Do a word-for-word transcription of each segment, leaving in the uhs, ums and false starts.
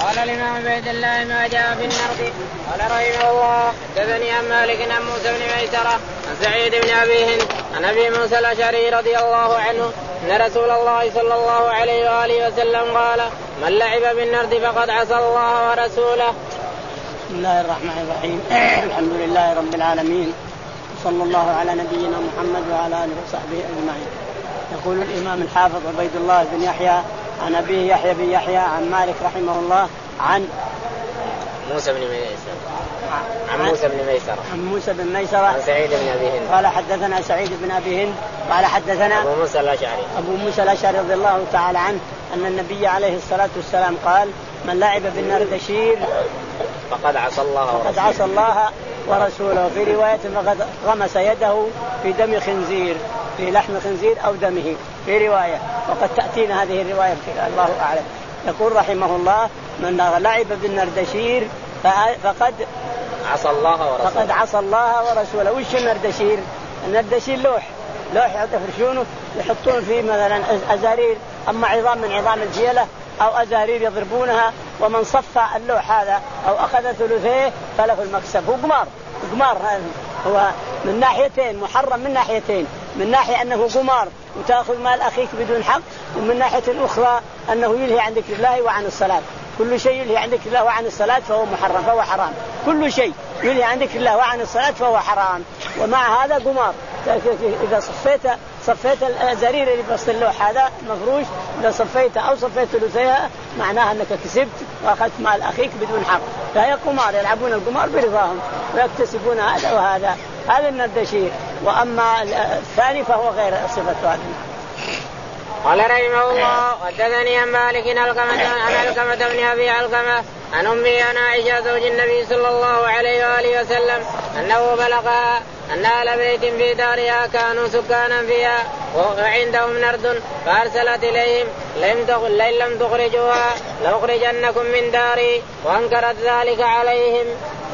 قال الإمام عبيد الله ما جاء في النرد. قال رحمه الله حدثني عن مالك عن موسى بن ميسرة عن سعيد بن أبي هند عن أبي موسى الأشعري رضي الله عنه أن رسول الله صلى الله عليه وآله وسلم قال من لعب بالنرد فقد عصى الله ورسوله. بسم الله الرحمن الرحيم. الحمد لله رب العالمين، صلى الله على نبينا محمد وعلى آله وصحبه أجمعين. يقول الإمام الحافظ عبيد الله بن يحيى عن أبيه يحيى بن يحيى عن مالك رحمه الله عن موسى بن ميسرة عن موسى بن ميسرة عن موسى بن ميسرة عن سعيد بن أبي هند قال حدثنا سعيد بن أبي هند قال حدثنا أبو موسى الأشعري أبو موسى الأشعري رضي الله تعالى عنه أن النبي عليه الصلاة والسلام قال من لعب بالنردشير فقد عصى الله فقد عصى الله ورسوله. في رواية فقد غمس يده في دم خنزير، في لحم خنزير أو دمه في رواية، وقد تأتينا هذه الرواية الله أعلم. يقول رحمه الله من لعب بالنردشير فقد عصى الله ورسوله. فقد عصى الله ورسوله. وش النردشير؟ النردشير لوح لوح يفرشونه يحطون فيه مثلا أزارير، أما عظام من عظام الجيلة أو أزارير يضربونها، ومن صفى اللوح هذا أو أخذ ثلثيه فله المكسب. هو قمار قمار هو من ناحيتين محرم، من ناحيتين، من ناحية أنه قمار وتأخذ مال أخيك بدون حق، ومن ناحية أخرى أنه يلهي عن ذكر الله وعن الصلاة. كل شيء يلهي عن ذكر الله وعن الصلاة فهو محرم، فهو حرام. كل شيء يلهي عن ذكر الله وعن الصلاة فهو حرام، ومع هذا قمار. إذا صفيت صفيت الأزارير اللي بسط اللوح هذا مفروش، إذا صفيت أو صفيت ثلثيها معناها أنك كسبت وأخذت مال أخيك بدون حق. فهي قمار، يلعبون القمار برضاهم ويكتسبون هذا وهذا. هذا النردشير. وأما الثاني فهو غير صفة هذا. قال رحمه الله حدثني عن مالك عن علقمة بن أبي علقمة عن أمي عن عائشة زوج النبي صلى الله عليه وآله وسلم أنه بلغها أن أهل بيت في دارها كانوا سكانا فيها وعندهم نرد، فأرسلت إليهم لئن لم تخرجوها لأخرجنكم من داري، وأنكرت ذلك عليهم.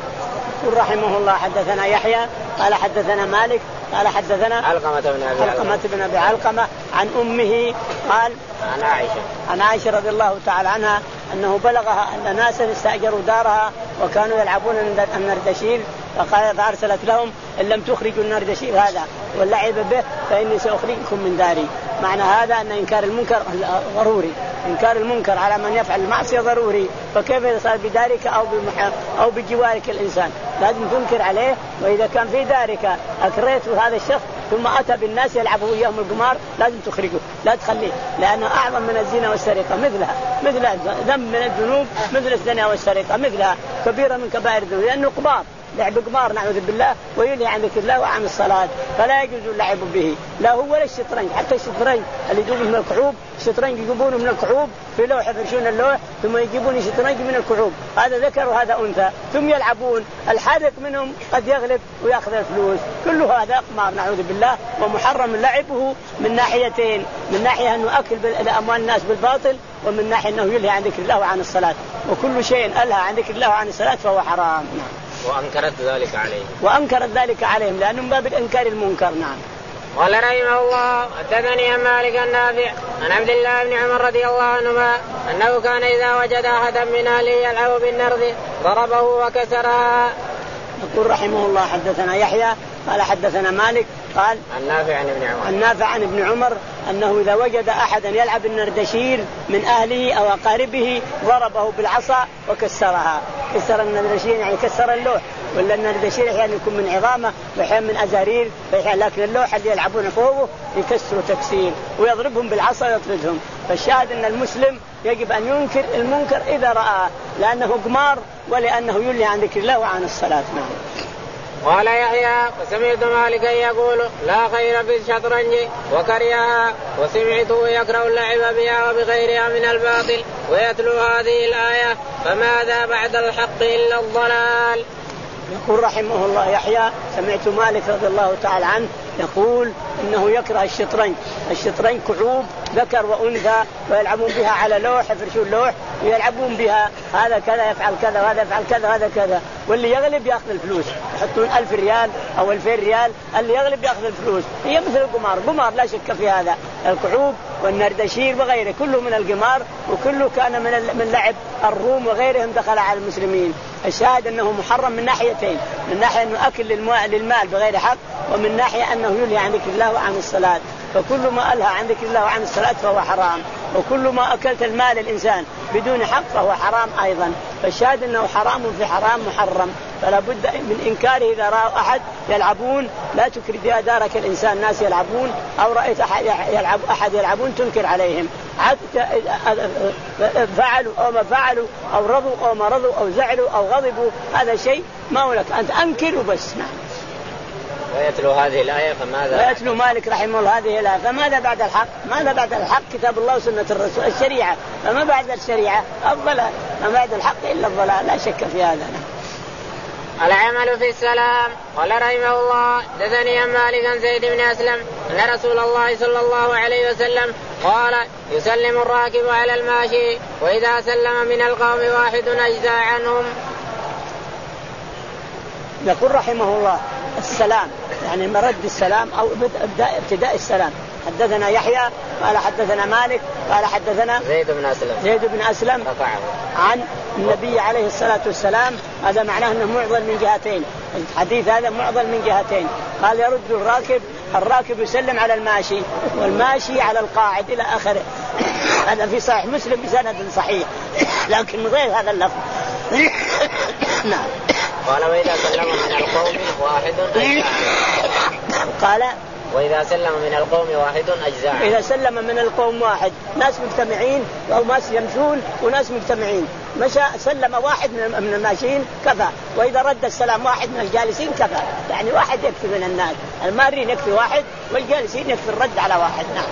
رحمه الله حدثنا يحيى قال حدثنا مالك قال حدثنا علقمة بن أبي علقمة بن أبي علقمة عن أمه قال عن عائشة عن عائشة رضي الله تعالى عنها أنه بلغها أن ناسا استأجروا دارها وكانوا يلعبون النردشير، فقال فأرسلت لهم إن لم تخرجوا النردشير هذا واللعب به فإني سأخرجكم من داري. معنى هذا أن إنكار المنكر ضروري، إنكار المنكر على من يفعل المعصية ضروري. فكيف يصير بدارك أو بمح... أو بجوارك الإنسان؟ لازم تنكر عليه. وإذا كان في دارك أكريت هذا الشخص ثم أتى بالناس يلعبوا إياهم القمار لازم تخرجه، لا تخليه، لأنه أعظم من الزنا والسرقة، مثلها مثلها ذنب من الذنوب، مثل الزنا والسرقة، مثلها كبيرة من كبائر الذنوب، لأنه قمار، لعب قمار نعوذ بالله، ويلهي عن ذكر الله وعن الصلاة، فلا يجوز اللعب به، لا هو ولا الشطرنج. حتى الشطرنج اللي يجيبون من الكعوب، الشطرنج يجيبونه من الكعوب في لوح يفرشون اللوح ثم يجيبون شطرنج من الكعوب، هذا ذكر وهذا أنثى، ثم يلعبون. الحاذق منهم قد يغلب ويأخذ الفلوس، كل هذا قمار نعوذ بالله، ومحرم لعبه من ناحيتين، من ناحية أنه أكل أموال الناس بالباطل، ومن ناحية أنه يلهي عن ذكر الله وعن الصلاة، وكل شيء ألهى عن ذكر الله وعن الصلاة فهو حرام. وأنكرت ذلك عليهم وأنكرت ذلك عليهم لأنهم باب الإنكار المنكر. نعم. قال رحمه الله حدثني عن مالك النافع عن عبد الله بن عمر رضي الله عنهما أنه كان إذا وجد أحدا من أهله يلعب بالنرد ضربه وكسرها. يقول رحمه الله حدثنا يحيى قال حدثنا مالك قال عن نافع عن ابن عمر عن نافع عن ابن عمر أنه إذا وجد أحدا يلعب النردشير من أهله أو أقاربه ضربه بالعصا وكسرها. كسر النردشير يعني كسر اللوح، ولا النردشير يعني يكون من عظامه وأحيانا من أزارير، لكن اللوح اللي يلعبون فوقه يكسروا تكسير ويضربهم بالعصا ويطردهم. فالشاهد أن المسلم يجب أن ينكر المنكر إذا رآه، لأنه قمار ولأنه يلهي عن ذكر الله وعن الصلاة. نعم. قال يحيى وسمعت مالكا يقول لا خير في الشطرنج وكرهها، وسمعته يكره اللعب بها وبغيرها من الباطل، ويتلو هذه الآية فماذا بعد الحق إلا الضلال. يقول رحمه الله يحيى سمعت مالك رضي الله تعالى عنه يقول إنه يكره الشطرنج. الشطرنج كعوب ذكر وأنثى ويلعبون بها على لوح، يفرشون لوح ويلعبون بها، هذا كذا يفعل كذا وهذا يفعل كذا وهذا كذا، واللي يغلب يأخذ الفلوس، يحطون ألف ريال أو ألفين ريال، اللي يغلب يأخذ الفلوس. هي مثل القمار، قمار لا شك في هذا. الكعوب والنردشير وغيره كله من القمار، وكله كان من من لعب الروم وغيرهم دخل على المسلمين. الشاهد أنه محرم من ناحيتين، من ناحية أنه أكل للمال بغير حق، ومن ناحية أنه يلهي عن ذكر الله وعن الصلاة. فكل ما ألهى عن ذكر الله وعن الصلاة فهو حرام، وكل ما أكلت المال الإنسان بدون حق فهو حرام أيضا. فالشاهد أنه حرام في حرام محرم، فلا بد من إنكاره. إذا رأى أحد يلعبون لا تكر دارك الإنسان، ناس يلعبون أو رأيت أحد يلعب أحد يلعبون تنكر عليهم، فعلوا أو ما فعلوا أو رضوا أو ما رضوا أو زعلوا أو غضبوا، هذا شيء ما هو لك، أنت أنكر وبس. ويتلو هذه الآية فماذا؟ ويتلو مالك رحمه الله هذه الآية فماذا بعد الحق؟ ماذا بعد الحق؟ كتاب الله وسنة الرسول، الشريعة. فما بعد الشريعة الضلال، ما بعد الحق إلا الضلال، لا شك في هذا. العمل في السلام. قال رحمه الله حدثني عن مالك عن زيد بن أسلم أن رسول الله صلى الله عليه وسلم قال يسلم الراكب على الماشي وإذا سلم من القوم واحد أجزى عنهم. يقول رحمه الله السلام يعني مرد السلام أو ابتداء السلام. حدثنا يحيى قال حدثنا مالك قال حدثنا زيد بن أسلم زيد بن أسلم عن النبي عليه الصلاة والسلام. هذا معناه أنه معضل من جهتين، الحديث هذا معضل من جهتين. قال يرد الراكب، الراكب يسلم على الماشي والماشي على القاعد إلى آخره. هذا في صحيح مسلم بسند صحيح لكن من غير هذا اللفظ. نعم. قال وإذا سلم من القوم واحد أجزاء. قال وإذا سلم من القوم واحد أجزاء. إذا سلم من القوم واحد، ناس مجتمعين أو ناس يمشون وناس مجتمعين، مشى سلم واحد من الماشيين كفى، وإذا رد السلام واحد من الجالسين كفى، يعني واحد يكفي من الناس، المارين يكفي واحد والجالسين يكفي الرد على واحد. نعم.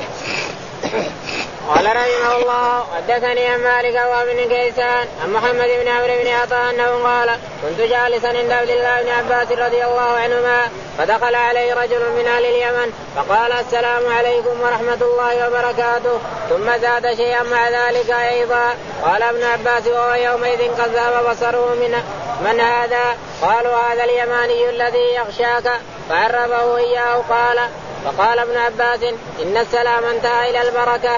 قال رحمه الله حدثني عن مالك وابن كيسان عن محمد بن عمرو بن عطاء أنه قال كنت جالسا عند عبد الله بن عباس رضي الله عنهما فدخل عليه رجل من أهل اليمن فقال السلام عليكم ورحمة الله وبركاته، ثم زاد شيئا مع ذلك أيضا. قال ابن عباس وهو يومئذ قد ذهب بصره من من هذا؟ قالوا هذا اليماني الذي يخشاك، فعرفه إياه. قال فقال ابن عباس إن السلام انتهى إلى البركة.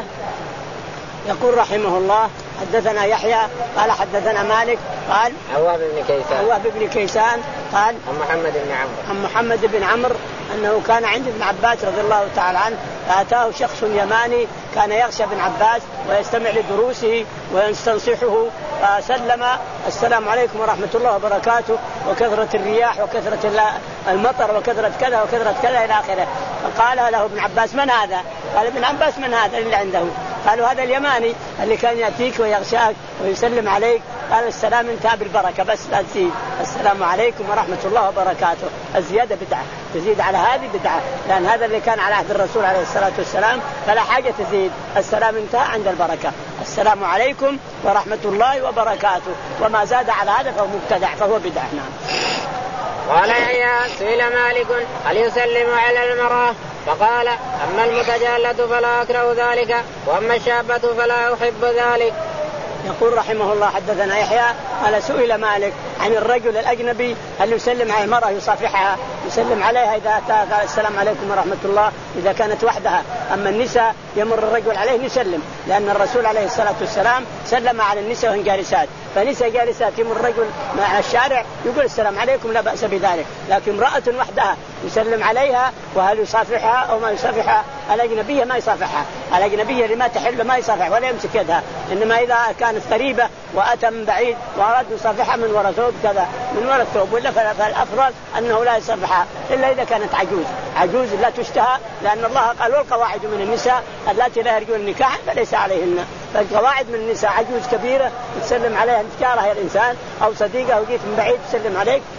يقول رحمه الله حدثنا يحيى قال حدثنا مالك قال عواب بن كيسان عواب بن كيسان قال عن محمد بن عمرو عن محمد بن عمرو أنه كان عند ابن عباس رضي الله تعالى عنه، فأتاه شخص يماني كان يخشى ابن عباس ويستمع لدروسه ويستنصحه، فسلم السلام عليكم ورحمة الله وبركاته وكثرة الرياح وكثرة المطر وكثرة كذا وكثرة كذا إلى آخره. فقال له ابن عباس من هذا؟ قال ابن عباس من هذا اللي عنده؟ قالوا هذا اليماني اللي كان يأتيك ويغشاك ويسلم عليك. قال السلام انتهى بالبركة بس لا تزيد، السلام عليكم ورحمة الله وبركاته. الزيادة بدعة، تزيد على هذه بدعة، لأن هذا اللي كان على عهد الرسول عليه الصلاة والسلام فلا حاجة تزيد. السلام انتهى عند البركة، السلام عليكم ورحمة الله وبركاته، وما زاد على هذا فهو مبتدع فهو بدعة. نعم. قال يحيى سئل مالك هل يسلم على المرأة؟ فقال أما المتجالة فلا أكره ذلك، وأما الشابة فلا أحب ذلك. يقول رحمه الله حدثنا يحيى قال سئل مالك عن الرجل الأجنبي هل يسلم على المرأة يصافحها، يسلم عليها إذا أتى قال السلام عليكم ورحمة الله إذا كانت وحدها. أما النساء يمر الرجل عليه يسلم، لأن الرسول عليه الصلاة والسلام سلم على النساء وهن جالسات، فنساء جالسات يمر الرجل مع الشارع يقول السلام عليكم لا بأس بذلك، لكن امرأة وحدها يسلم عليها وهل يصافحها أو ما يصافحها؟ الأجنبية ما يصافحها، الأجنبية اللي ما تحل ما يصافح ولا يمسك يدها، إنما إذا كانت قريبة وأتى من بعيد وأراد يصافحها من وراء ثوب كذا من وراء الثوب، ولا فالأفضل أنه لا يصافحها إلا إذا كانت عجوز، عجوز لا تشتهى، لأن الله قال والقواعد من النساء اللاتي لا يرجون النكاح فليس عليهن. فالقواعد من النساء عجوز كبيرة تسلم عليها تجارها الإنسان أو صديقه وجيت من بعيد تسلم عليك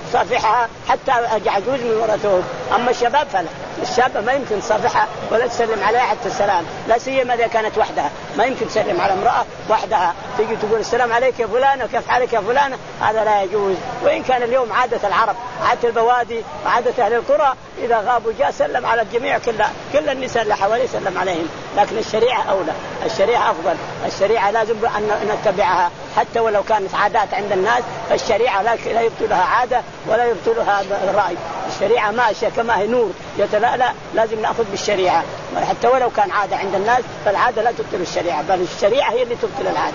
تصافحها حتى عجوز من ورثهم. أما الشباب فلا، الشاب ما يمكن تصافحها ولا تسلم عليها حتى السلام، لا سيما إذا كانت وحدها، ما يمكن تسلم على امرأة وحدها تيجي تقول السلام عليك يا فلانة وكيف حالك يا فلانة، هذا لا يجوز. وإن كان اليوم عادة العرب، عادة البوادي وعادة أهل القرى إذا غابوا جاء سلم على الجميع، كل كل النساء اللي حواليه سلم عليهم، لكن الشريعة أولى، الشريعة أفضل، الشريعة لازم أن نتبعها حتى ولو كانت عادات عند الناس، فالشريعة لا يبطلها عادة ولا يبطلها الرأي. الشريعة ماشية كما هي نور يتلألأ، لازم نأخذ بالشريعة حتى ولو كان عادة عند الناس، فالعادة لا تبطل الشريعة، بل الشريعة هي اللي تبطل العادة.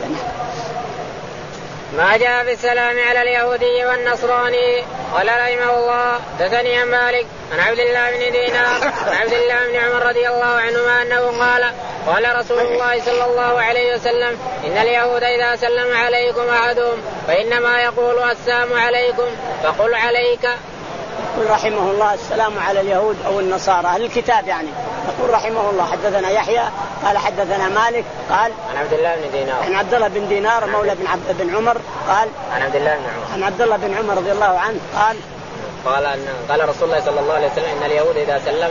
ما جاء بالسلام على اليهودي والنصراني. قال رحمه الله حدثني عن مالك عن عبد الله بن دينار عن عبد الله بن عمر رضي الله عنهما أنه قال قال رسول الله صلى الله عليه وسلم إن اليهود إذا سلم عليكم أحدهم فإنما يقول السلام عليكم فقل عليك. يقول رحمه الله السلام على اليهود أو النصارى أهل الكتاب يعني. يقول رحمه الله حدثنا يحيى قال حدثنا مالك قال عن عبد الله بن دينار عن عبد الله بن دينار مولى بن عبد بن عمر قال عن عبد الله بن عمر عن عبد الله بن عمر رضي الله عنه قال قال أن قال رسول الله صلى الله عليه وسلم إن اليهود إذا سلم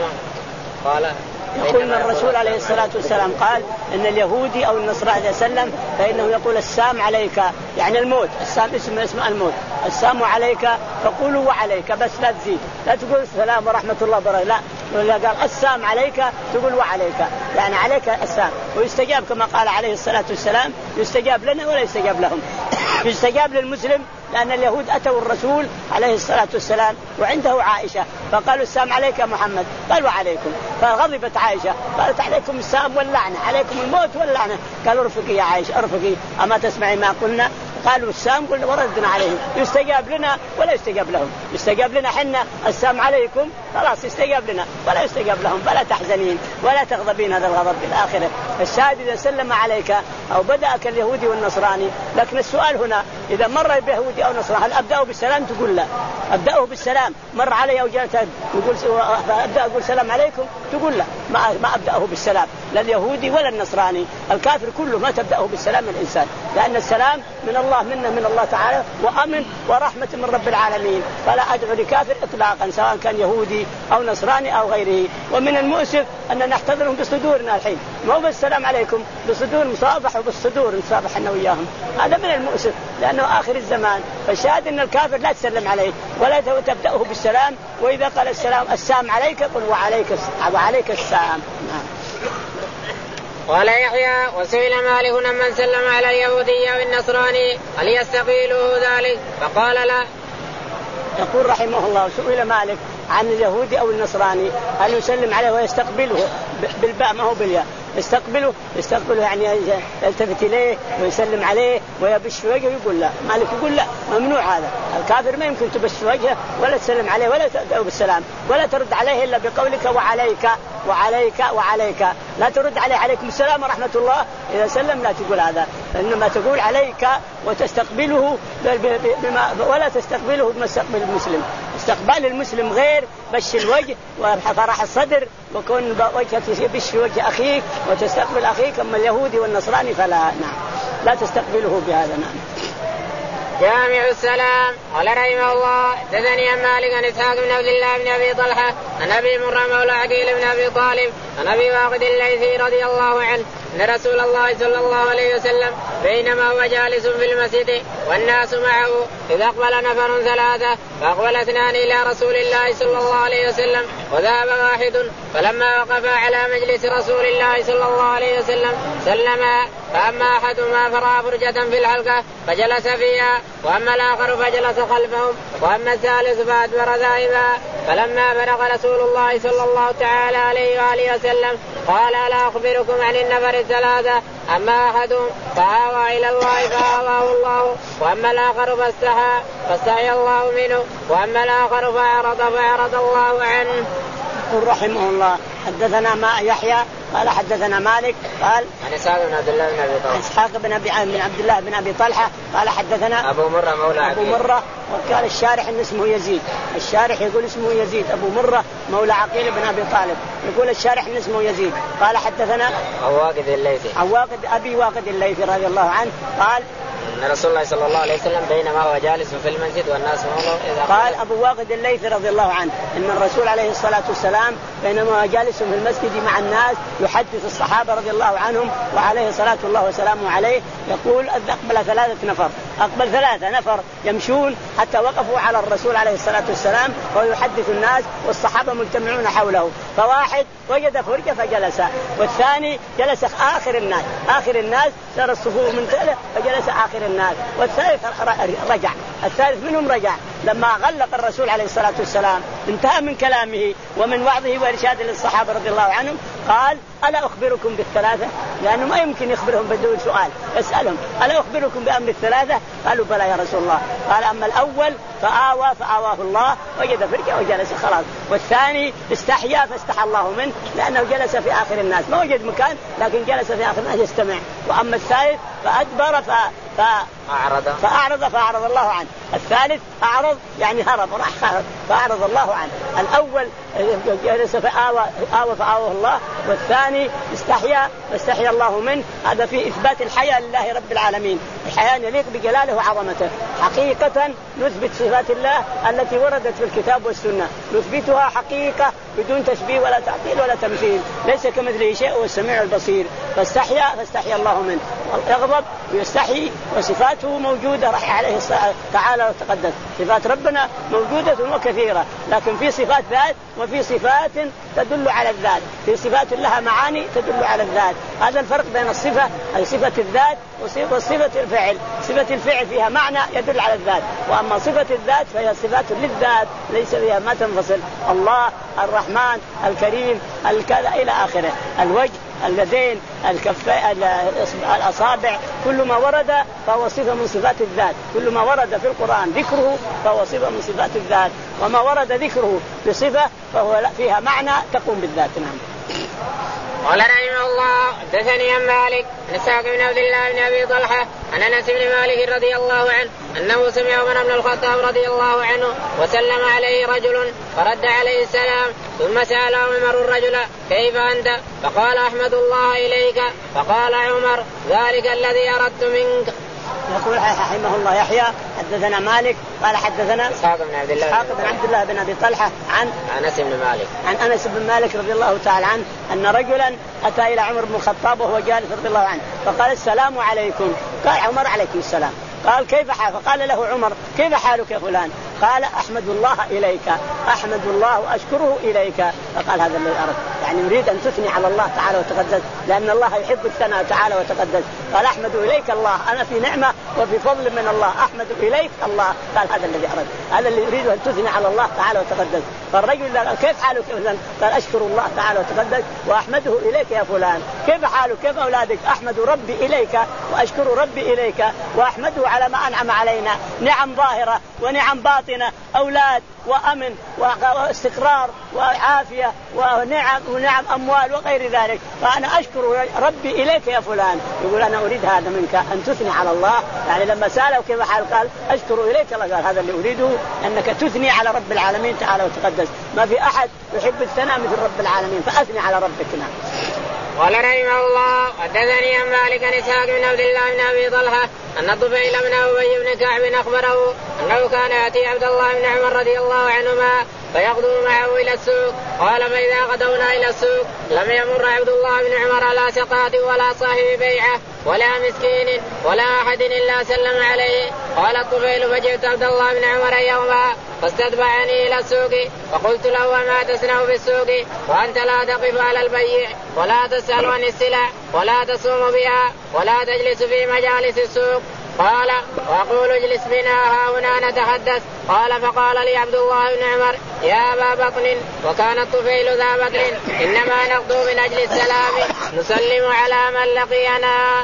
قال يقول ان الرسول عليه الصلاة والسلام قال إن اليهودي أو النصراني إذا سلم فإنه يقول السلام عليك، يعني الموت، السلام اسم اسم الموت، السلام عليك فقولوا وعليك بس لا تزيد، لا تقول السلام ورحمة الله وبركاته، لا، ولا قال السلام عليك تقول وعليك، يعني عليك السلام. ويستجاب كما قال عليه الصلاة والسلام يستجاب لنا ولا يستجاب لهم. يستجاب للمسلم لأن اليهود أتوا الرسول عليه الصلاة والسلام وعنده عائشة فقالوا السلام عليك يا محمد، قال وعليكم، فغضبت عائشة قالت عليكم السلام واللعنة، عليكم الموت واللعنة. قالوا ارفقي يا عائشة ارفقي، أما تسمعي ما قلنا؟ قالوا السلام قلنا وردنا عليهم. يستجاب لنا ولا يستجاب لهم. يستجاب لنا حنا السلام عليكم خلاص يستجاب لنا ولا يستجاب لهم، فلا تحزنين ولا تغضبين هذا الغضب في الآخرة. الشاهد إذا سلم عليك أو بدأك اليهودي والنصراني، لكن السؤال هنا إذا مر بيهودي أو نصراني هل أبدأه بالسلام؟ تقول لا، أبدأه بالسلام. مر علي أو جاءت يقول أبدأ أقول سلام عليكم؟ تقول لا، ما ما أبدأه بالسلام، لا اليهودي ولا النصراني. الكافر كله ما تبدأه بالسلام الإنسان، لأن السلام من الله منه من الله تعالى وأمن ورحمة من رب العالمين، فلا أدعو لكافر إطلاقا سواء كان يهودي أو نصراني أو غيره. ومن المؤسف أن نحتضرهم بصدورنا الحين، مو بالسلام عليكم، بصدور مصافح وبالصدور نصافح احنا وياهم، هذا من المؤسف لأنه آخر الزمان. فالشاهد أن الكافر لا تسلم عليه ولا تبدأه بالسلام، وإذا قال السلام السلام عليك قل وعليك وعليك السلام. قال يحيى وسئل مالك من سلم على اليهودي والنصراني هل يستقبله ذلك فقال لا. يقول رحمه الله سئل مالك عن اليهودي أو النصراني هل يسلم عليه ويستقبله بالباء ما هو بالياء، يستقبله يستقبله يعني يلتفت إليه ويسلم عليه ويبش وجهه، يقول لا. مالك يقول لا، ممنوع هذا. الكافر ما يمكن تبش وجهه ولا تسلم عليه ولا تدعو بالسلام ولا ترد عليه إلا بقولك وعليك وعليك وعليك، لا ترد عليه عليكم السلام ورحمة الله إذا سلم، لا تقول هذا، إنما تقول عليك وتستقبله بما ولا تستقبله بما استقبل المسلم. استقبال المسلم غير بش الوجه وفرح الصدر وكون وجهك بش وجه أخيك وتستقبل أخيك. أما اليهودي والنصراني فلا، نعم لا تستقبله بهذا. نعم. جامع السلام. قال رحمه الله حدثني عن مالك عن إسحاق بن عبد الله بن أبي طلحة عن أبي مرة مولى عقيل بن أبي طالب عن أبي واقد الليثي رضي الله عنه أن رسول الله صلى الله عليه وسلم بينما هو جالس في المسجد والناس معه إذ أقبل نفر ثلاثة فأقبل اثنان إلى رسول الله صلى الله عليه وسلم وذهب واحد، فلما وقف على مجلس رسول الله صلى الله عليه وسلم سلما، فأما أحدهما فرأى فرجة في الحلقة فجلس فيها، وأما الآخر فجلس خلفهم، وأما الثالث فأدبر ذاهبا. فلما بلغ رسول الله صلى الله تعالى عليه وآله وسلم قال ألا أخبركم عن النفر الثلاثة؟ أما أحدهم فآوى إلى الله فآواه الله، وأما الآخر فاستحى فاستحي الله منه، وأما الآخر فأعرض فأعرض الله عنه. يقول رحمه الله حدثنا ما يحيى قال حدثنا مالك قال عن إسحاق بن عبد الله بن أبي طلحة إسحاق بن أبي بن عبد الله بن أبي طلحة قال حدثنا أبو مرة مولى أبو مرة، وقال الشارح إن اسمه يزيد، الشارح يقول اسمه يزيد أبو مرة مولى عقيل بن أبي طالب، يقول الشارح إن اسمه يزيد. قال حدثنا عواقد الليثي عواقد أبي واقد الليثي رضي الله عنه قال أن رسول الله صلى الله عليه وسلم بينما هو جالس في المسجد والناس موضوع إذا قال أبو واقد الليثي رضي الله عنه إن الرسول عليه الصلاة والسلام بينما هو جالس في المسجد مع الناس يحدث الصحابة رضي الله عنهم وعليه صلاة الله وسلامه عليه يقول أقبل ثلاثة نفر أقبل ثلاثة نفر يمشون حتى وقفوا على الرسول عليه الصلاة والسلام وهو يحدث الناس والصحابة مجتمعون حوله. فواحد وجد فرجة فجلس، والثاني جلس آخر الناس آخر الناس صار الصفوف منتهية فجلس آخر الناس، والثالث رجع الثالث منهم رجع. لما غلق الرسول عليه الصلاة والسلام انتهى من كلامه ومن وعظه وإرشاده للصحابة رضي الله عنهم قال ألا أخبركم بالثلاثة؟ لأنه ما يمكن يخبرهم بدون سؤال، يسألهم ألا أخبركم بأمر الثلاثة؟ قالوا بلى يا رسول الله. قال أما الأول فآوى فآواه الله وجد فرجة وجلس خلاص، والثاني استحيا فاستحى الله منه لأنه جلس في آخر الناس ما وجد مكان لكن جلس في آخر الناس يستمع. وأما الثالث فأدبر ف... ف... فأعرض فأعرض فأعرض الله عنه. الثالث أعرض يعني هرب راح فأعرض الله عنه. الأول جلس فآوى آوى فآواه الله، والثاني استحيا فاستحيا الله منه. هذا في إثبات الحياة لله رب العالمين، الحياة يليق بجلاله وعظمته. حقيقة نثبت صفات الله التي وردت في الكتاب والسنة، نثبتها حقيقة بدون تشبيه ولا تعطيل ولا تمثيل، ليس كمثله شيء هو السميع البصير. فاستحيا فاستحيا الله منه، يغضب ويستحي وصفاته موجودة رح عليه تعالى وتقدس. صفات ربنا موجودة وكثيرة، لكن في صفات ذات وفي صفات تدل على الذات، في صفات لها معاني تدل على الذات. هذا الفرق بين الصفة أي صفة الذات وصفة الفعل. صفة الفعل فيها معنى يدل على الذات، وأما صفة الذات فهي صفات للذات ليس فيها ما تنفصل. الله الرحمن الكريم الكذا إلى آخره، الوجه اليدين الكفين الأصابع كل ما ورد فهو صفة من صفات الذات. كل ما ورد في القرآن ذكره فهو صفة من صفات الذات، وما ورد ذكره بصفة فهو فيها معنى تقوم بالذات. نعم. قال رحمه الله حدثني عن مالك عن إسحاق بن عبد الله بن أبي طلحة عن أنس بن مالك رضي الله عنه أنه سمع عمر بن الخطاب رضي الله عنه وسلم عليه رجل فرد عليه السلام، ثم سأل عمر الرجل كيف أنت؟ فقال أحمد الله إليك. فقال عمر ذلك الذي أردت منك. يقول رحمه الله يحيى حدثنا مالك قال حدثنا إسحاق بن عبد الله إسحاق بن عبد الله بن أبي طلحة عن أنس بن مالك عن أنس بن مالك رضي الله تعالى عنه أن رجلا أتى إلى عمر بن الخطاب وهو جالس رضي الله عنه فقال السلام عليكم. قال عمر عليكم السلام. قال كيف حال؟ فقال له عمر كيف حالك يا فلان؟ قال أحمد الله إليك أحمد الله وأشكره إليك. فقال هذا الذي أردت، يعني يريد أن تثني على الله تعالى وتقدس لأن الله يحب الثناء تعالى وتقدس. قال أحمد إليك الله، أنا في نعمة وفي فضل من الله، أحمد إليك الله. قال هذا الذي أردت، هذا اللي يريد أن تثني على الله تعالى وتقدس. فالرجل قال كيف حالك يا فلان؟ قال أشكر الله تعالى وتقدس وأحمده إليك يا فلان. كيف حالك؟ كيف أولادك؟ أحمد ربي إليك وأشكر ربي إليك وأحمده على ما أنعم علينا، نعم ظاهرة ونعم باطنة، أولاد وأمن واستقرار وعافية ونعم ونعم أموال وغير ذلك. فأنا أشكر ربي إليك يا فلان. يقول أنا أريد هذا منك أن تثني على الله. يعني لما سأله كيف حال قال أشكر إليك الله. قال هذا اللي أريده أنك تثني على رب العالمين تعالى وتقدس. ما في أحد يحب الثناء مثل رب العالمين، فأثني على ربك. نعم. قال رحمه الله حدثني عن مالك عن إسحاق بن عبد الله بن أبي طلحة أن الطفيل بن أبي بن كعب أخبره أنه كان يأتي عبد الله بن عمر رضي الله عنهما فيغدو معه إلى السوق. قال فإذا غدونا إلى السوق لم يمر عبد الله بن عمر على سقاط ولا صاحب بيعة ولا مسكين ولا أحد إلا سلم عليه. قال الطفيل فجئت عبد الله بن عمر يوما فاستتبعني إلى السوق فقلت له وما تصنع في السوق وأنت لا تقف على البيع ولا تسأل عن السلع ولا تصوم بها ولا تجلس في مجالس السوق؟ قال وأقول اجلس بنا ها هنا نتحدث. قال فقال لي عبد الله بن عمر يا أبا بطن وكان الطفيل ذا بطن إنما نغدو من أجل السلام نسلم على من لقينا.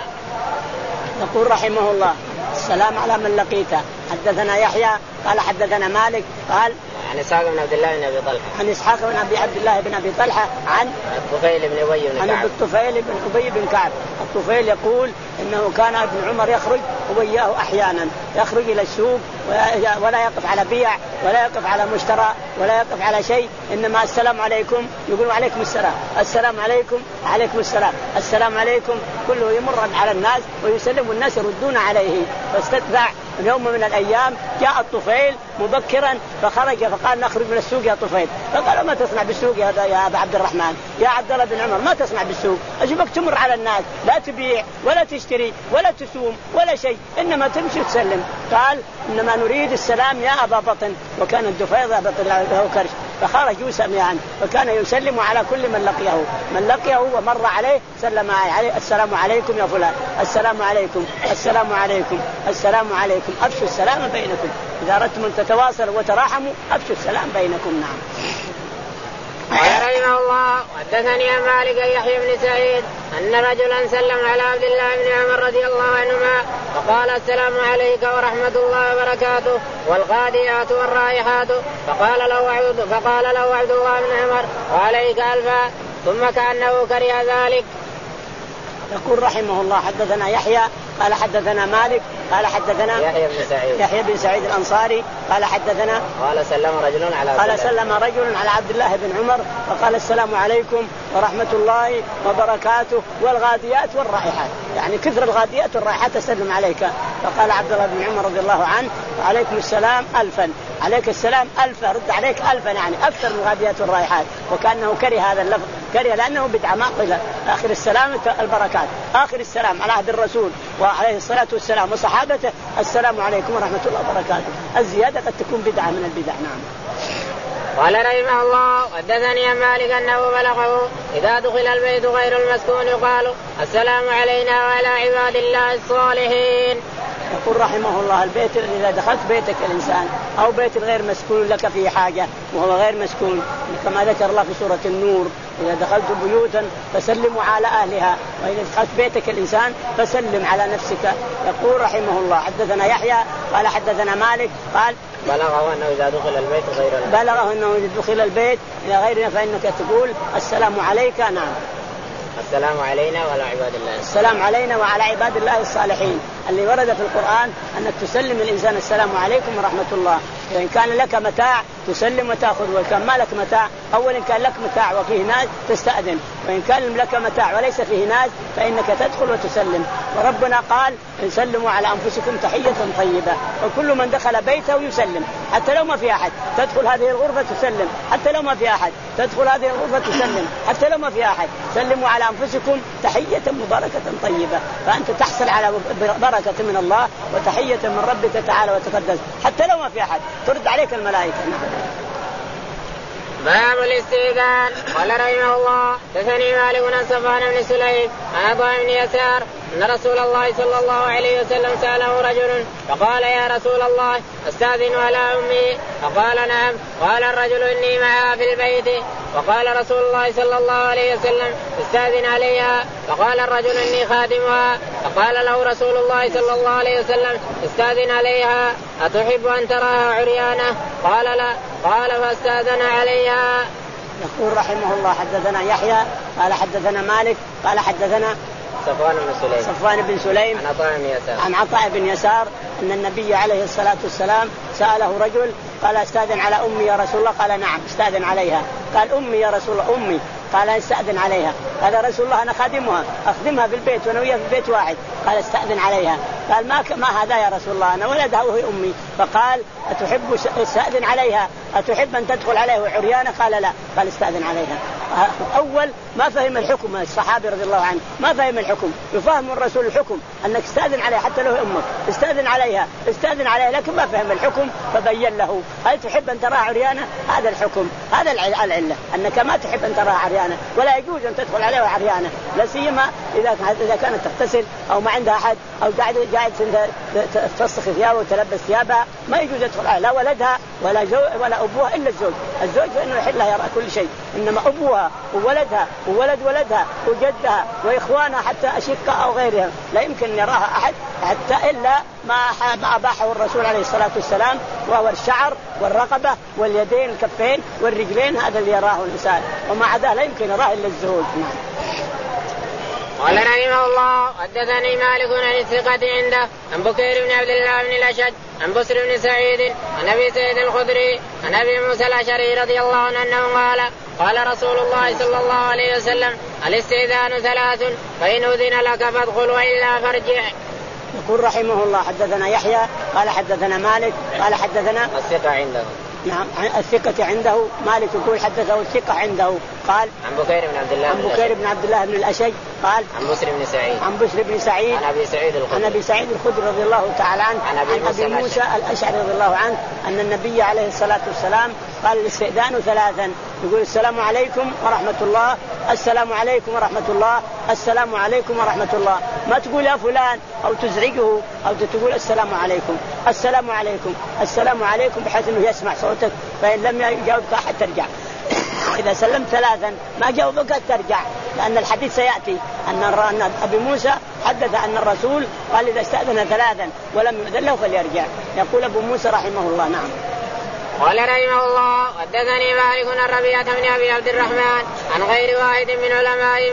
يقول رحمه الله السلام على من لقيته. حدثنا يحيى قال حدثنا مالك قال عن إسحاق بن عبد الله بن أبي طلحة عن إسحاق بن أبي عبد الله بن أبي طلحة عن الطفيل بن أبي بن كعب عن الطفيل بن أبي بن كعب. الطفيل يقول إنه كان ابن عمر يخرج وياه أحيانا يخرج إلى السوق ولا يقف على بيع ولا يقف على مشترى ولا يقف على شيء، إنما السلام عليكم يقول عليكم السلام، السلام عليكم عليكم السلام، السلام عليكم، كله يمر على الناس ويسلم والناس يردون عليه. فاستتبع يوم من الأيام جاء الطفيل مبكرا فخرج فقال نخرج من السوق يا طفيل، فقال ما تصنع بالسوق يا يا أبا عبد الرحمن يا عبد الله بن عمر، ما تصنع بالسوق، أجيبك تمر على الناس لا تبيع ولا تشتري ولا تسوم ولا شيء، إنما تمشي وتسلم. قال إنما نريد السلام يا أبا بطن، وكان الدفيل بطن له كرش، فخرج يسلم يعني، وكان يسلم على كل من لقيه من لقيه ومر عليه سلم عليه السلام عليكم يا فلان، السلام عليكم السلام عليكم السلام عليكم، أفشوا السلام بينكم، إذا أردتم أن تتواصلوا وتراحموا أفشوا السلام بينكم. نعم. قال رحمه الله حدثني عن مالك يحيى بن سعيد أن رجلا سلم على عبد الله بن عمر رضي الله عنهما فقال السلام عليك ورحمة الله وبركاته والغاديات والرائحات، فقال له عبد فقال له عبد الله بن عمر وعليك ألفا، ثم كأنه كره ذلك. يقول رحمه الله حدثنا يحيى قال حدثنا مالك قال حدثنا يحيى بن سعيد يحيى بن سعيد الأنصاري قال حدثنا قال سلم رجل على قال سلم رجل على عبد الله بن عمر فقال السلام عليكم ورحمة الله وبركاته والغاديات والرائحات، يعني كثر الغاديات والرائحات تسلم عليك. فقال عبد الله بن عمر رضي الله عنه وعليكم السلام ألفا، عليك السلام ألفا، رد عليك ألفا، يعني أكثر من الغاديات والرائحات، وكأنه كره هذا اللفظ، كره لأنه بدعة ما قيل آخر السلام البركات، آخر السلام على عهد الرسول وعليه الصلاة والسلام وصحابته السلام عليكم ورحمة الله وبركاته، الزيادة قد تكون بدعة من البدع. نعم. قال رحمه الله حدثني عن مالك أنه بلغه إذا دخل البيت غير المسكون يقال السلام علينا وعلى عباد الله الصالحين. يقول رحمه الله البيت إذا دخلت بيتك الإنسان أو بيت غير مسكون لك فيه حاجة وهو غير مسكون كما ذكر الله في سورة النور إذا دخلت بيوتا فسلموا على أهلها، وإذا دخلت بيتك الإنسان فسلم على نفسك. يقول رحمه الله حدثنا يحيى قال حدثنا مالك قال بلغه أنه إذا دخل البيت غير بلغه أنه إذا دخل البيت إلى غيرنا فإنك تقول السلام عليك. نعم. السلام علينا وعلى عباد الله السلام علينا وعلى عباد الله الصالحين، اللي ورد في القرآن أنك تسلم الإنسان السلام عليكم ورحمة الله، وإن كان لك متاع تسلم وتأخذ، وإن كان ما لك متاع أول إن كان لك متاع وفيه ناس تستأذن، وإن كان لك متاع وليس فيه ناس فإنك تدخل وتسلم. وربنا قال إن سلموا على أنفسكم تحية طيبة، وكل من دخل بيته يسلم حتى لو ما في أحد، تدخل هذه الغرفة تسلم حتى لو ما في أحد، تدخل هذه الغرفة تسلم حتى لو ما في أحد، سلموا على أنفسكم تحية مباركة طيبة، فأنت تحصل على بركة من الله وتحية من ربك تعالى وتقدس حتى لو ما في أحد، ترد عليك الملائكة. باب الاستئذان. قال رحمه الله حدثني مالك عن صفوان بن سليم عن عطاء بن يسار أن رسول الله صلى الله عليه وسلم سأله رجل فقال يا رسول الله أستأذن على أمي؟ فقال نعم. قال الرجل إني معها في البيت. وقال رسول الله صلى الله عليه وسلم استأذن عليها. فقال الرجل إني خادمها. فقال له رسول الله صلى الله عليه وسلم استأذن عليها. أتحب أن تراها عريانة؟ قال لا. قال فاستأذن عليها. يقول رحمه الله حدثنا يحيى قال حدثنا مالك قال حدثنا صفوان بن سليم صفوان بن سليم عن عطاء بن يسار عن عطاء بن يسار أن النبي عليه الصلاة والسلام سأله رجل قال استأذن على أمي يا رسول الله؟ قال نعم استأذن عليها. قال أمي يا رسول الله؟ أمي. قال استأذن عليها. قال رسول الله أنا خادمها أخدمها في البيت وأنا وياها في بيت واحد. قال استأذن عليها. قال ما ما هذا يا رسول الله؟ أنا ولدها وهي أمي. فقال أتحب استأذن عليها؟ أتحب أن تدخل عليه عريانة؟ قال لا. قال استأذن عليها. أول ما فهم الحكم الصحابي رضي الله عنه ما فهم الحكم، يفهم الرسول الحكم أنك استأذن عليها حتى لو أمك، استأذن عليها استأذن عليها لكن ما فهم الحكم فبين له هل تحب أن تراها عريانة؟ هذا الحكم، هذا العلة أنك ما تحب أن تراها عريانة ولا يجوز أن تدخل عليها عريانة، لا سيما إذا إذا كانت تغتسل أو ما عندها أحد أو قاعد قاعد تفسخ ثيابها وتلبس ثيابها ما يجوز يدخل عليها لا ولدها ولا زوج ولا أبوها إلا الزوج. الزوج فإنه يحل لها يرى كل شيء، إنما أبوها وولدها وولد ولدها وجدها وإخوانها حتى أشقة أو غيرها لا يمكن يراها أحد حتى إلا ما أباحه الرسول عليه الصلاة والسلام وهو الشعر والرقبة واليدين الكفين والرجلين، هذا اللي يراه الإنسان، وما عداه لا يمكن يراه إلا الزهود. قال رحمه الله حدثني مالك عن الثقة عنده عن بكير بن عبد الله بن الأشج عن بسر بن سعيد عن أبي سعيد الخدري عن أبي موسى الأشعري رضي الله عنه أنه قال قال رسول الله صلى الله عليه وسلم الاستئذان ثلاث فإن أذن لك فادخل وإلا فارجع. يقول رحمه الله حدثنا يحيى قال حدثنا مالك قال حدثنا الثقة عنده. نعم الثقة عنده. مالك يقول حدثه الثقة عنده قال عن بكير بن عبد الله عن بكير بن عبد الله بن الأشج قال عن بسر بن سعيد عن بسر بن سعيد عن أبي سعيد الخدري عن أبي سعيد الخدري رضي الله تعالى عنه عن أبي, عن أبي موسى, موسى الأشعري رضي الله عنه أن النبي عليه الصلاة والسلام قال الاستئذان ثلاثا، يقول السلام عليكم ورحمة الله، السلام عليكم ورحمة الله، السلام عليكم ورحمة الله. ما تقول يا فلان أو تزعجه أو تقول السلام عليكم السلام عليكم السلام عليكم بحيث أنه يسمع صوتك، فإن لم يجاوبك أحد ترجع. إذا سلمت ثلاثا ما جاوبك ترجع، لأن الحديث سيأتي أن أبي موسى حدث أن الرسول قال إذا استأذن ثلاثا ولم يؤذن له فليرجع. يقول أبو موسى رحمه الله. نعم. قال رحمه الله حدثني مالك عن ربيعة بن أبي عبد الرحمن عن غير واحد من علمائهم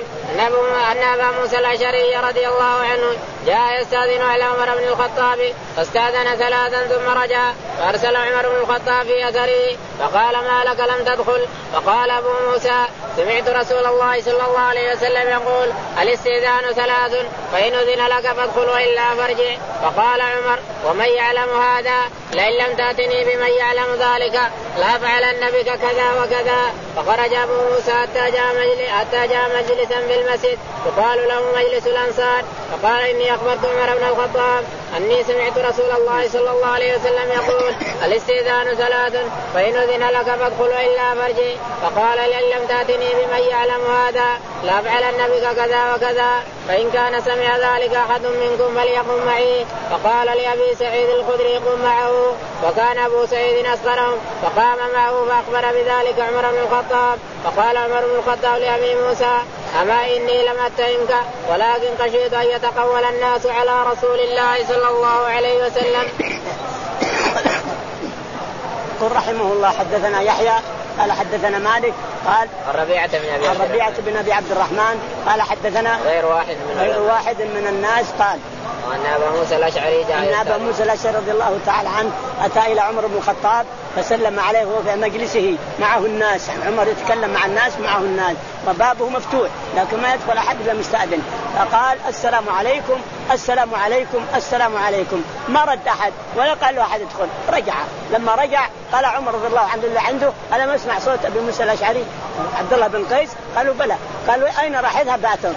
أن أبا موسى الأشعري رضي الله عنه جاء يستأذن على عمر بن الخطاب فاستأذن ثلاثا ثم رجع فأرسل عمر بن الخطاب في أثره فقال ما لك لم تدخل؟ فقال أبو موسى سمعت رسول الله صلى الله عليه وسلم يقول الاستئذان ثلاث فإن أذن لك فادخل وإلا فارجع. فقال عمر ومن يعلم هذا لئن لم تأتني بمن يعلم ذلك لأفعلن بك كذا وكذا. فخرج أبو موسى حتى جاء مجلس حتى جاء مجلسا في المسجد يقال له مجلس الأنصار فقال إني أخبرت عمر بن الخطاب أني سمعت رسول الله صلى الله عليه وسلم يقول الاستئذان ثلاث فإن أذن لك فادخل وإلا فارجع. فقال لئن لم تأتني بمن يعلم هذا لأفعلن بك كذا وكذا، فإن كان سمع ذلك أحد منكم فليقم معي. فقال لأبي سعيد الخدري قم معه، وكان أبو سعيد أصغرهم فقام معه فأخبر بذلك عمر بن الخطاب. فقال عمر بن الخطاب لأبي موسى أما إني لم أتهمك ولكن خشيت أن يتقول الناس على رسول الله صلى الله عليه وسلم. قل رحمه الله حدثنا يحيى قال حدثنا مالك قال الربيعة بن أبي عبد الربيعة بن أبي عبد الرحمن قال حدثنا غير واحد من غير واحد من الناس قال وأن أبا موسى الأشعري جاء أن أبا موسى الأشعري رضي الله تعالى عنه أتى إلى عمر بن الخطاب فسلم عليه وهو في مجلسه معه الناس. عمر يتكلم مع الناس معه الناس وبابه مفتوح لكن ما يدخل أحد إلا مستأذن. فقال السلام عليكم السلام عليكم السلام عليكم، ما رد أحد ولا قال له أحد ادخل. رجع لما رجع قال عمر رضي الله عنه اللي عنده أنا ما أسمع صوت أبي موسى الأشعري عبد الله بن قيس؟ قالوا بلى. قالوا أين راح يذهب باتهم؟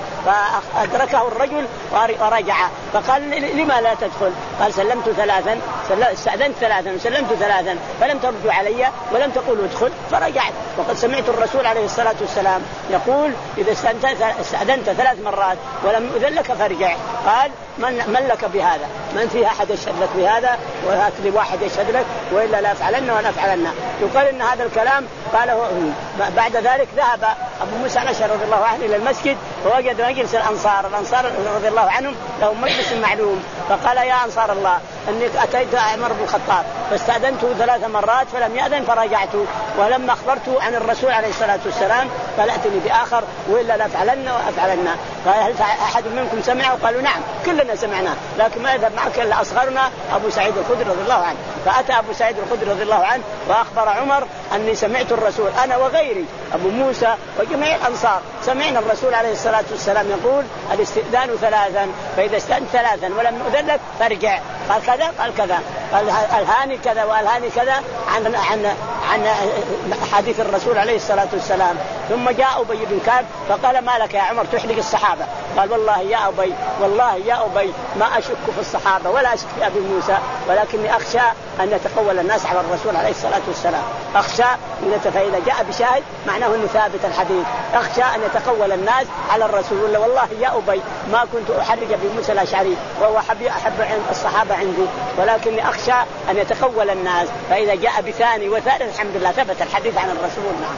فأدركه الرجل ورجع. فقال لما لا تدخل؟ قال سلمت ثلاثا استأذنت ثلاثا وسلمت ثلاثا فلم تردوا علي ولم تقولوا ادخل فرجعت. وقد سمعت الرسول عليه الصلاة والسلام يقول إذا استأذنت ثلاث مرات ولم يؤذن لك فارجع. قال من, من لك بهذا؟ من فيها أحد يشهد لك بهذا؟ وهات لي واحد يشهد لك وإلا لا أفعلن ولا أفعلن. يقال إن هذا الكلام قاله. بعد ذلك ذهب أبو موسى الأشعري رضي الله عنه إلى المسجد ووجد مجلس الأنصار. الأنصار رضي الله عنهم لهم مجلس معلوم. فقال يا أنصار الله أني أتيت عمر بن الخطاب فاستأذنته ثلاث مرات فلم يأذن فرجعت، ولما أخبرته عن الرسول عليه الصلاة والسلام قال أتني بآخر وإلا لا أفعلن وأفعلن. قال هل أحد منكم سمعه؟ قالوا نعم كلنا سمعنا لكن ما يذهب معك إلا أصغرنا أبو سعيد الخدري رضي الله عنه. فأتى أبو سعيد الخدري رضي الله عنه وأخبر عمر أني سمعت الرسول أنا وغيري أبو موسى وجميع الأنصار سمعنا الرسول عليه الصلاة والسلام يقول الاستئذان ثلاثا فإذا استأذنت ثلاثا ولم يؤذن لك فارجع. قال كذا قال كذا قال الهاني كذا والهاني كذا عن عن عن حديث الرسول عليه الصلاة والسلام. ثم جاء أبي بن كعب فقال ما لك يا عمر تحرق الصحابة؟ قال والله يا أبي والله يا أبي ما أشك في الصحابة ولا أشك في أبي موسى ولكني أخشى أن يتقول الناس على الرسول عليه الصلاة والسلام. أخشى فإذا جاء بشاهد معناه أنه ثابت الحديث. أخشى أن يتقول الناس على الرسول. والله يا أبي ما كنت أحرج أبي موسى الأشعري وهو أحب الصحابة عندي ولكني أخشى أن يتقول الناس. فإذا جاء بثاني وثالث الحمد لله ثبت الحديث عن الرسول. نعم.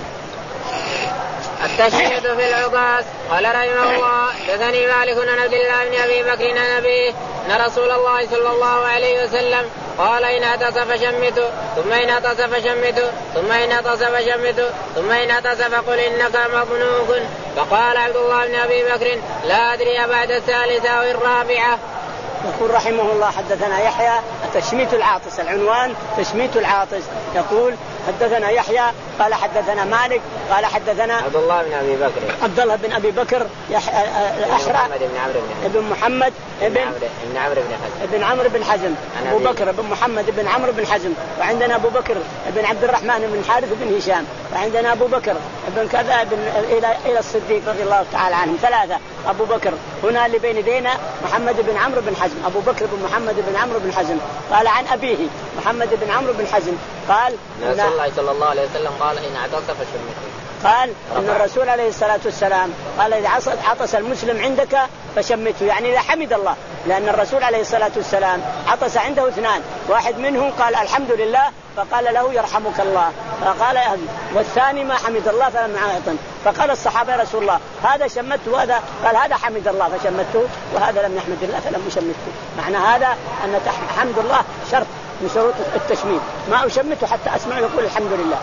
التشهد في العقاص. قال رحمه الله حدثني مالك عن عبد الله بن أبي بكر عن أبيه أن رسول الله صلى الله عليه وسلم قال إن عطس فشمته ثم إن عطس فشمته ثم إن عطس فشمته ثم إن عطس فقل إنك مبنوك. فقال عبد الله بن أبي بكر لا أدري بعد الثالثة أو الرابعة. يقول رحمه الله حدثنا يحيى تشميت العاطس، العنوان تشميت العاطس. يقول حدثنا يحيى قال حدثنا مالك قال حدثنا عبد الله بن ابي بكر عبد الله بن ابي بكر الاحرى ابن محمد ابن ابن عمرو بن حزم ابن عمرو بن حزم ابو بكر بن محمد بن عمرو بن حزم. وعندنا ابو بكر بن عبد الرحمن بن حارث بن هشام. وعندنا ابو بكر بن كذا بن الى الى الصديق رضي الله تعالى عنهم ثلاثه. ابو بكر هنا اللي بين يدينا محمد بن عمرو بن حزم، ابو بكر بن محمد بن عمرو بن حزم. قال عن ابيه محمد بن عمرو بن حزم قال رسول الله صلى الله عليه وسلم قال إن عطس فشمته. قال ان الرسول عليه الصلاه والسلام قال اذا عطس المسلم عندك فشمته، يعني اذا حمد الله، لان الرسول عليه الصلاه والسلام عطس عنده اثنان، واحد منهم قال الحمد لله فقال له يرحمك الله، فقال والثاني ما حمد الله فلم يعطن. فقال الصحابه يا رسول الله هذا شمته وهذا قال هذا حمد الله فشمته وهذا لم يحمد الله فلم يشمته. معنى هذا ان حمد الله شرط من شروط التشميت، ما أشمته حتى أسمع يقول الحمد لله.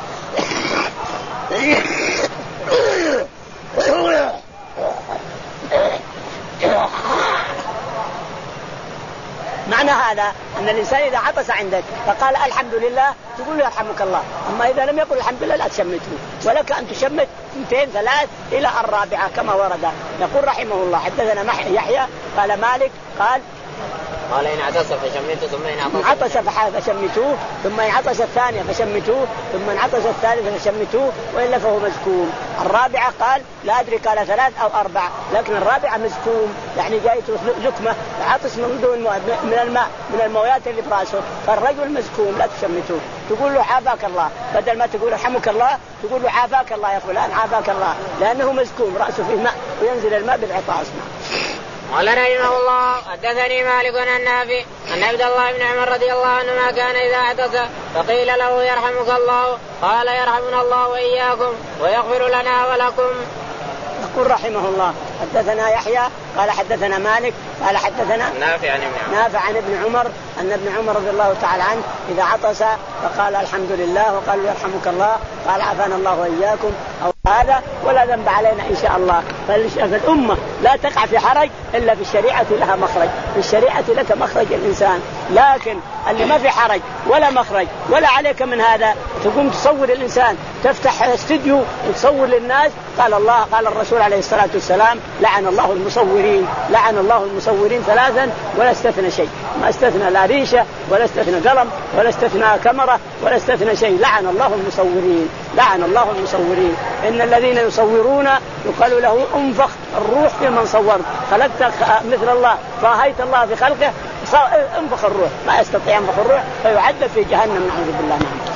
معنى هذا أن الإنسان إذا عطس عندك فقال الحمد لله تقول يرحمك الله، أما إذا لم يقل الحمد لله لا تشمته، ولك أن تشمت اثنتين ثلاث إلى الرابعة كما ورد. يقول رحمه الله حدثنا يحيى قال مالك قال قال إن عطس فشمته ثم إن عطس فشمتوه ثم إن عطس الثانية فشمتوه ثم إن عطس الثالثة فشمتوه وإلا فهو مزكوم. الرابعة قال لا أدري قال ثلاث أو أربع، لكن الرابعة مزكوم يعني جايته زكمة عطس من دون من الماء من المويات اللي براسه، فالرجل مزكوم لا تشمتوه، تقول له عافاك الله، بدل ما تقول رحمك الله تقول له عافاك الله يا فلان عافاك الله، لأنه مزكوم رأسه فيه ماء وينزل الماء بالعطاس. قال رحمه الله حدثني مالك عن نافع أن عبد الله بن عمر رضي الله عنهما كان إذا عطس فقيل له يرحمك الله قال يرحمنا الله وإياكم ويغفر لنا ولكم. يقول رحمه الله حدثنا يحيى قال حدثنا مالك قال حدثنا نافع عن ابن عمر نافع عن ابن عمر أن ابن عمر رضي الله تعالى عنه إذا عطس فقال الحمد لله وقال يرحمك الله قال عافانا الله وإياكم أو هذا ولا ذنب علينا إن شاء الله. فالأمة لا تقع في حرج إلا في الشريعة لها مخرج، في الشريعة لك مخرج الإنسان، لكن اللي ما في حرج ولا مخرج ولا عليك من هذا تقوم تصور الإنسان تفتح استوديو وتصور للناس. قال الله قال الرسول عليه الصلاة والسلام لعن الله المصورين لعن الله المصورين ثلاثا ولا استثنى شيء، ما استثنى لا ريشة ولا استثنى قلم ولا استثنى كاميرا ولا استثنى شيء، لعن الله المصورين لعن الله المصورين. إن الذين يصورون يقال له انفخ الروح في من صورت، خلقت مثل الله فهيت الله في خلقه انفخ الروح، ما يستطيع ينفخ الروح فيعذب في جهنم نعوذ بالله. نعم.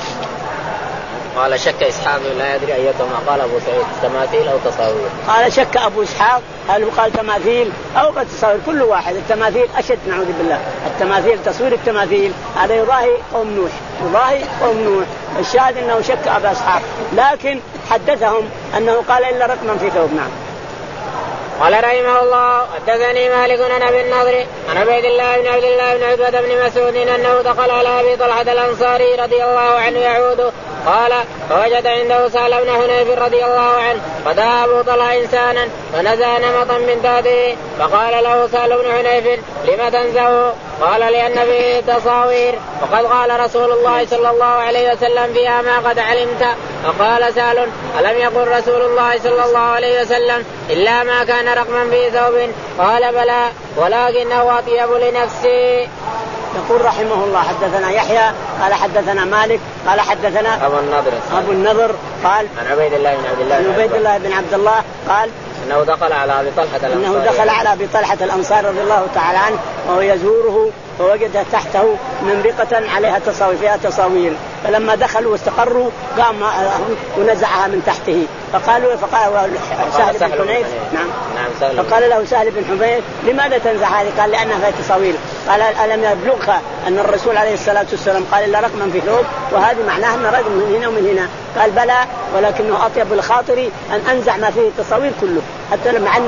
قال شك إسحاق لا يدري أيتهما قال أبو سعيد تماثيل أو تصاوير. قال شك أبو إسحاق هل قال تماثيل أو تصاوير، كل واحد. التماثيل أشد نعوذ بالله، التماثيل تصوير التماثيل هذا يضاهي قوم نوح يضاهي قوم نوح. الشاهد أنه شك أبو إسحاق، لكن حدثهم أنه قال إلا رقما في ثوب. نعم. قال رحمه الله حدثني مالك عن ابي النضر عن عبيد الله بن عبد الله بن عتبة بن مسعود انه دخل على ابي طلحة الانصاري رضي الله عنه يعود قال فوجد عنده سهل بن حنيف رضي الله عنه فدعا ابو طلحة انسانا فنزع نمطا من تحته فقال له سهل بن حنيف لم تنزعه؟ قال لأن فيه تصاوير وقد قال رسول الله صلى الله عليه وسلم فيها ما قد علمت. فقال سهل ألم يقل رسول الله صلى الله عليه وسلم إلا ما كان رقما في ثوب؟ قال بلى ولكنه أطيب لنفسي. يقول رحمه الله حدثنا يحيى قال حدثنا مالك قال حدثنا أبو النضر أبو النضر قال عن عبيد الله بن عبد الله عن عبيد الله بن عبد الله قال أنه دخل على أبي طلحة الأنصاري أنه دخل على أبي طلحة الأنصاري رضي الله تعالى عنه وهو يزوره فوجد تحته منبقة عليها تصاوير فيها تصاوير، فلما دخلوا واستقروا قام ونزعها من تحته فقالوا فقال سهل بن حنيف نعم فقال له سهل بن حنيف لماذا تنزع هذه؟ قال لأنها فيها تصاوير. قال ألم يبلغك أن الرسول عليه الصلاة والسلام قال إلا رقما في ثوب؟ وهذه معناها أن رقم من هنا ومن هنا. قال بلى ولكنه أطيب لخاطري أن أنزع ما فيه التصاوير كله، حتى لما عنا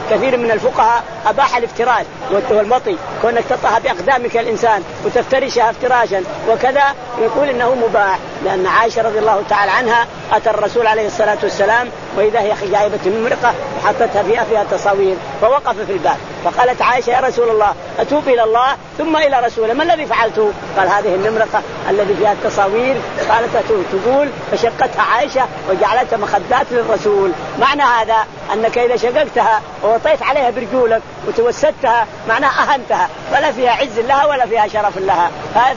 كثير من الفقهاء أباح الافتراش والمطي، كونك تطأها بأقدامك الإنسان وتفترشها افتراشا وكذا، يقول إنه مباح. لأن عائشة رضي الله تعالى عنها أتى الرسول عليه الصلاة والسلام وإذا هي جايبة نمرقة وحطتها فيها فيها تصاوير، فوقف في الباب فقالت عائشة يا رسول الله أتوب إلى الله ثم إلى رسوله، ما الذي فعلته؟ قال هذه النمرقة الذي فيها التصاوير. قالت أتوب، تقول فشقتها عائشة وجعلتها مخدات للرسول. معنى هذا أنك إذا شققتها ووطيت عليها برجولك وتوسدتها معناها أهنتها، ولا فيها عز لها ولا فيها شرف لها،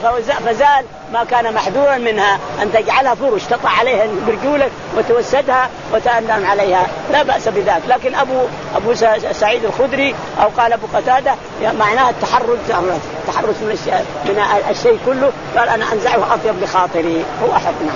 فزال ما كان محذورا منها أن تجعلها فرش تطع عليها برجولك وتوسدها وتأنم عليها، لا بأس بذلك. لكن أبو أبو سعيد الخدري أو قال أبو قتادة معناها التحرج، التحرج من الشيء من الشيء كله، قال أنا أنزعه أطيب لخاطري، هو أحبنا.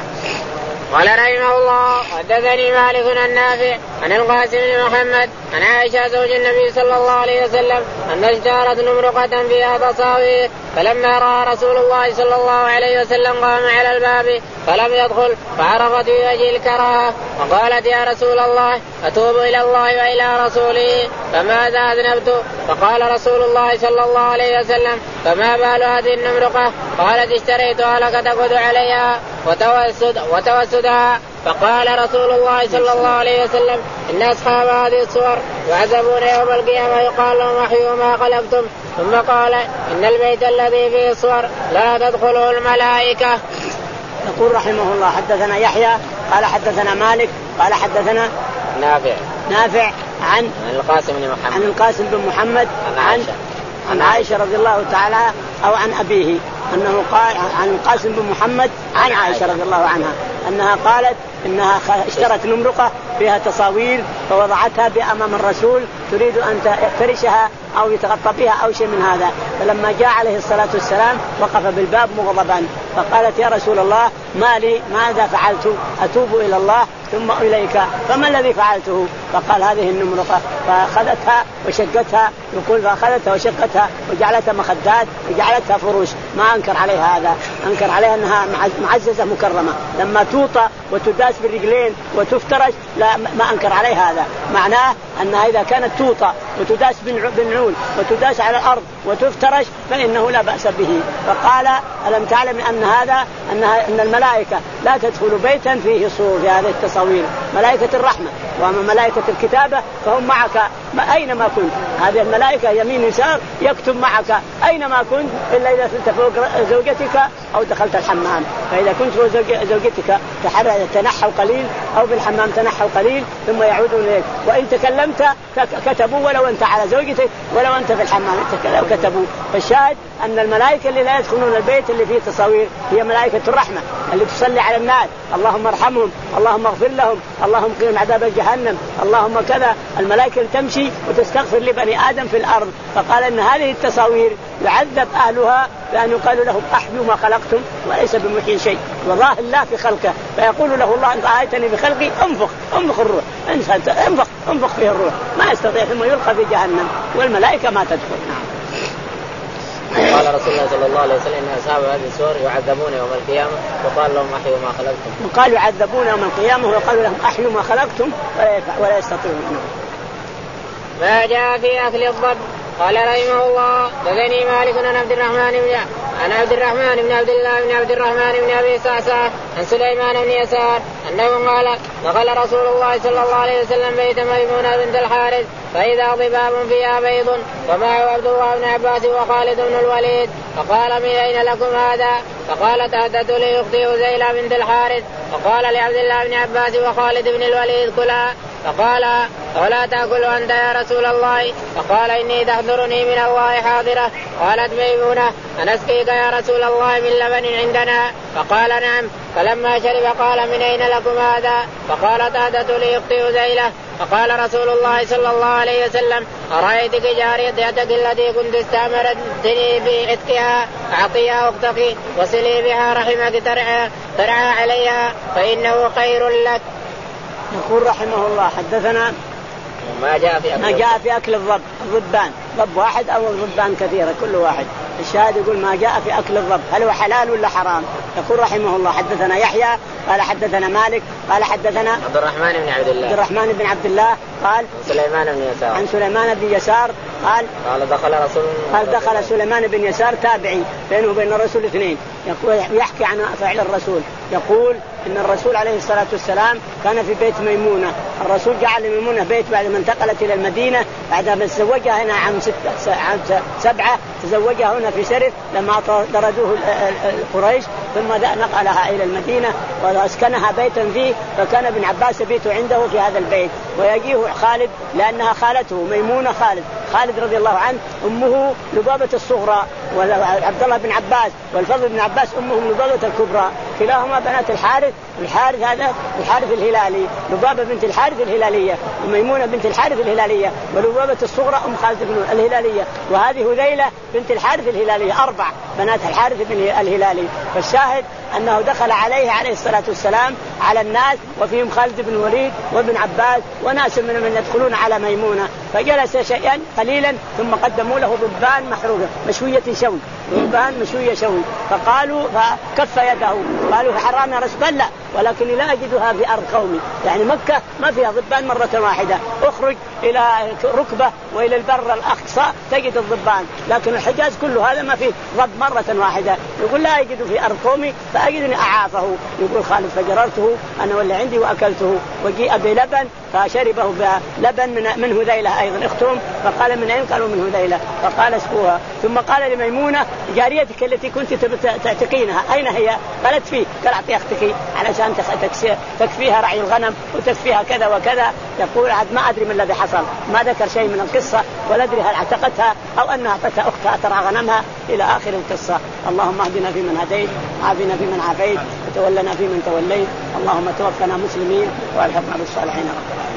قال رحمه الله حدثني مالك عن نافع عن القاسم بن محمد عن عائشة زوج النبي صلى الله عليه وسلم أن اشتهرت نمرقة فيها تصاوير، فلما رأى رسول الله صلى الله عليه وسلم قام على الباب فلم يدخل، فعرفت في وجه الكراهة وقالت يا رسول الله أتوب إلى الله وإلى رسوله فماذا أذنبت؟ فقال رسول الله صلى الله عليه وسلم فما بال هذه النمرقة؟ قالت اشتريتها لك تقعد عليها وتوسد وتوسدها. فقال رسول الله صلى الله عليه وسلم إن أصحاب هذه الصور يعذبون يوم القيامة يقال لهم أحيوا ما خلقتم. ثم قال إن البيت الذي فيه الصور لا تدخله الملائكة. يقول رحمه الله حدثنا يحيى قال حدثنا مالك قال حدثنا نافع نافع عن عن القاسم بن محمد عن القاسم بن محمد عن عائشة عن عائشة رضي الله تعالى أو عن أبيه أنه قال عن القاسم بن محمد عن عائشة رضي الله عنها أنها قالت إنها اشترت نمرقة فيها تصاوير فوضعتها بأمام الرسول تريد أن تفرشها أو يتغطى بها أو شيء من هذا، فلما جاء عليه الصلاة والسلام وقف بالباب مغضبا فقالت يا رسول الله ما لي ماذا فعلت؟ أتوب إلى الله ثم إليك فما الذي فعلته؟ فقال هذه النمرقة، فأخذتها وشقتها، يقول فأخذتها وشقتها وجعلتها مخدات وجعلتها فروش. ما أنكر عليها هذا، أنكر عليها أنها معززة مكرمة، لما توطى وتداس بالرجلين وتفترش لا ما أنكر عليها هذا. معناه أنها إذا كانت توطى وتداس بالنعول وتداس على الأرض وتفترش فإنه لا بأس به. فقال ألم تعلم أن هذا أنها أن الملائكة لا تدخل بيتا فيه صور في هذه التصاوير، ملائكة الرحمة وأما ملائكة الكتابة فهم معك أينما كنت، هذه الملائكة يمين يسار يكتب معك أينما كنت إلا إذا كنت فوق زوجتك أو دخلت الحمام، فإذا كنت فوق زوجتك تنحوا قليل أو بالحمام تنحوا قليل ثم يعودون إليك، وإن تكلمت كتبوا ولو أنت على زوجتك ولو أنت في الحمام كتبوا. فالشاهد أن الملائكة اللي لا يدخلون البيت اللي فيه تصاوير هي ملائكة الرحمة اللي تصلي على الناس اللهم ارحمهم اللهم اغفر لهم اللهم قهم عذاب جهنم اللهم كذا، الملائكة اللي تمشي وتستغفر لبني آدم في الأرض. فقال أن هذه التصاوير يعذب أهلها بأن يقال لهم أحيوا ما خلقتم وليس بمحيي شيء، والله الله في خلقه فيقول له الله أنت آيتني بخلقي انفخ انفخ الروح انفخ انفخ فيه الروح ما يستطيع ثم يلقى في جهنم والملائكة ما تدخل. قال رسول الله صلى الله عليه وسلم إن أصحاب هذه الصور يعذبون يوم القيامة وقال لهم أحيوا ما خلقتم. وقال يعذبون يوم القيامة وقالوا لهم أحيوا ما خلقتم ولا يستطيعون. ما جاء في أكل الضب. قال رحمه الله حدثني مالك عن عبد الرحمن بن عن عبد الرحمن بن عبد الله بن عبد الرحمن بن أبي صعصع عن سليمان بن يسار أنه قال دخل رسول الله صلى الله عليه وسلم بيت ميمونة بنت الحارث فإذا ضباب فيها بيض ومعه عبد الله بن عباس وخالد بن الوليد فقال من أين لكم هذا؟ فقالت أهدت لي أختي هزيلة بنت الحارث. فقال لعبد الله بن عباس وخالد بن الوليد كلا. فقال ولا تأكل أنت يا رسول الله؟ فقال إني تحضرني من الله حاضرة. قالت ميمونة أنسقيك يا رسول الله من لبن عندنا؟ فقال نعم. فلما شرب قال من أين لكم هذا؟ فقالت أهدت لي أختي هزيلة. فقال رسول الله صلى الله عليه وسلم أرأيتك جاريتك التي كنت استأمرتني بعتقها أعطيها أختك وصلي بها رحمك ترعى, ترعى عليها فإنه خير لك. يقول رحمه الله حدثنا ما جاء في أكل, ما جاء في أكل الضب. الضبان ضب واحد أو ضبان كثيرة كل واحد. الشاهد يقول ما جاء في أكل الضب هل هو حلال ولا حرام؟ يقول رحمه الله حدثنا يحيى قال حدثنا مالك قال حدثنا عبد الرحمن بن عبد الله عبد الرحمن بن عبد الله قال سليمان بن يسار عن سليمان بن يسار قال قال دخل رسول قال دخل سليمان بن يسار تابعي بينه وبين الرسول اثنين يحكي عن فعل الرسول يقول إن الرسول عليه الصلاة والسلام كان في بيت ميمونة. الرسول جعل ميمونة بيت بعد ما انتقلت إلى المدينة بعد ما تزوجها هنا عام, ستة عام سبعة تزوجها هنا في سرف لما طردوه قريش ثم نقلها إلى المدينة وأسكنها بيتا فيه فكان ابن عباس يبيت عنده في هذا البيت ويجيه خالد لأنها خالته ميمونة خالد خالد رضي الله عنه أمه لبابة الصغرى وعبد الله بن عباس والفضل بن عباس أمهم لبابة الكبرى كلاهما بنات الحارث. الحارث هذا الحارث الهلالي لبابة بنت الحارث الهلالية وميمونة بنت الحارث الهلالية ولبابة الصغرى أم خالد بن الهلالية وهذه هذيلة بنت الحارث الهلالية أربع بنات الحارث بن الهلالي. فالشاهد أنه دخل عليه عليه الصلاة والسلام على الناس وفيهم خالد بن وليد وابن عباس وناس من من يدخلون على ميمونة فجلس شيئا قليلا ثم قدموا له ضبان محروقة مشوية شوي ضبان مشوية شوي فقالوا فكف يده قالوا حرام يا رسول الله ولكن لا أجدها في أرض قومي يعني مكة ما فيها ضبان مرة واحدة اخرج إلى ركبة وإلى البر الأقصى تجد الضبان لكن الحجاز كله هذا ما فيه ضب مرة واحدة. يقول لا أجد في أرض قومي فأجدني أعافه. يقول خالد فجررته أنا واللي عندي وأكلته وجيء بلبن فشربه بلبن من, من هذيلة أيضا اختهم فقال من أين قالوا من هذيلة فقال اسقوها ثم قال لميمونة جاريتك التي كنت تعتقينها أين هي قالت فيه قال أعطي أختك علشان تكفيها رعي الغنم وتكفيها كذا وكذا. يقول عاد ما أدري من الذي حصل ما ذكر شيء من القصة ولا أدري هل اعتقتها أو أنها أعطتها أختها ترعى غنمها إلى آخر القصة. اللهم اهدنا فيمن هديت عافنا فيمن عافيت وتولنا فيمن توليت اللهم توفنا مسلمين والحقنا بالصالحين.